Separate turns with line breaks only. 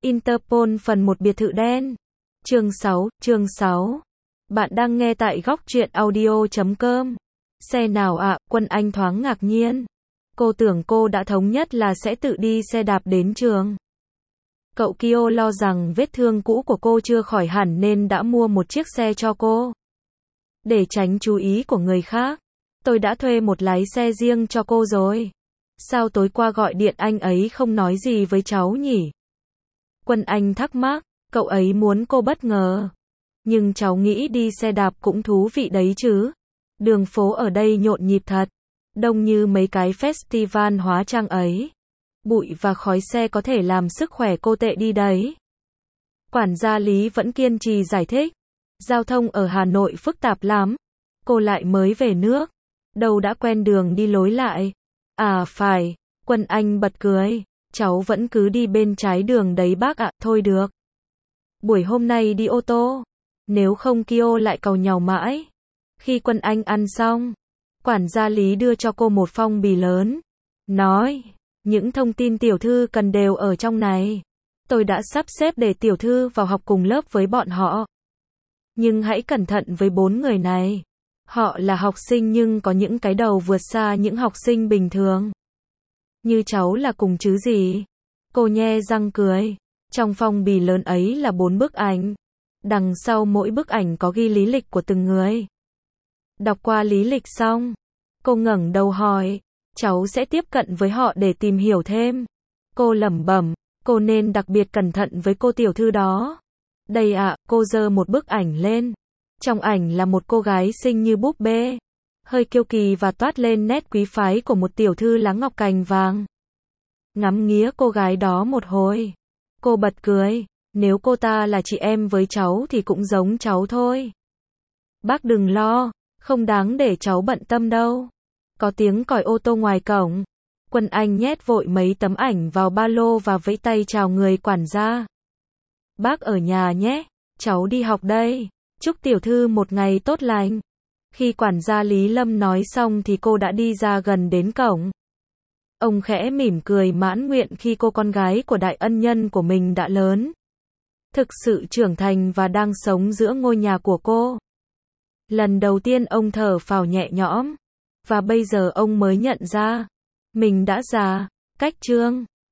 Interpol phần 1 biệt thự đen. Chương 6. Bạn đang nghe tại góc truyện audio.com. Xe nào ạ? Quân Anh thoáng ngạc nhiên. Cô tưởng cô đã thống nhất là sẽ tự đi xe đạp đến trường. Cậu Kyo lo rằng vết thương cũ của cô chưa khỏi hẳn nên đã mua một chiếc xe cho cô. Để tránh chú ý của người khác, tôi đã thuê một lái xe riêng cho cô rồi. Sao tối qua gọi điện anh ấy không nói gì với cháu nhỉ? Quân Anh thắc mắc, cậu ấy muốn cô bất ngờ. Nhưng cháu nghĩ đi xe đạp cũng thú vị đấy chứ. Đường phố ở đây nhộn nhịp thật, đông như mấy cái festival hóa trang ấy. Bụi và khói xe có thể làm sức khỏe cô tệ đi đấy. Quản gia Lý vẫn kiên trì giải thích. Giao thông ở Hà Nội phức tạp lắm. Cô lại mới về nước, đâu đã quen đường đi lối lại. À phải, Quân Anh bật cười. Cháu vẫn cứ đi bên trái đường đấy bác ạ. Thôi được. Buổi hôm nay đi ô tô. Nếu không Kyo lại càu nhàu mãi. Khi Quân Anh ăn xong, quản gia Lý đưa cho cô một phong bì lớn. Nói, những thông tin tiểu thư cần đều ở trong này. Tôi đã sắp xếp để tiểu thư vào học cùng lớp với bọn họ. Nhưng hãy cẩn thận với 4 người này. Họ là học sinh nhưng có những cái đầu vượt xa những học sinh bình thường. Như cháu là cùng chứ gì? Cô nhe răng cười. Trong phong bì lớn ấy là 4 bức ảnh. Đằng sau mỗi bức ảnh có ghi lý lịch của từng người. Đọc qua lý lịch xong, cô ngẩng đầu hỏi, cháu sẽ tiếp cận với họ để tìm hiểu thêm. Cô lẩm bẩm, cô nên đặc biệt cẩn thận với cô tiểu thư đó. Đây ạ, cô giơ một bức ảnh lên. Trong ảnh là một cô gái xinh như búp bê, hơi kiêu kỳ và toát lên nét quý phái của một tiểu thư lá ngọc cành vàng. Ngắm nghía cô gái đó một hồi, cô bật cười, nếu cô ta là chị em với cháu thì cũng giống cháu thôi. Bác đừng lo, không đáng để cháu bận tâm đâu. Có tiếng còi ô tô ngoài cổng. Quân Anh nhét vội mấy tấm ảnh vào ba lô và vẫy tay chào người quản gia. Bác ở nhà nhé, cháu đi học đây. Chúc tiểu thư một ngày tốt lành. Khi quản gia Lý Lâm nói xong thì cô đã đi ra gần đến cổng. Ông khẽ mỉm cười mãn nguyện khi cô con gái của đại ân nhân của mình đã lớn, thực sự trưởng thành và đang sống giữa ngôi nhà của cô. Lần đầu tiên ông thở phào nhẹ nhõm. Và bây giờ ông mới nhận ra, mình đã già. Cách chương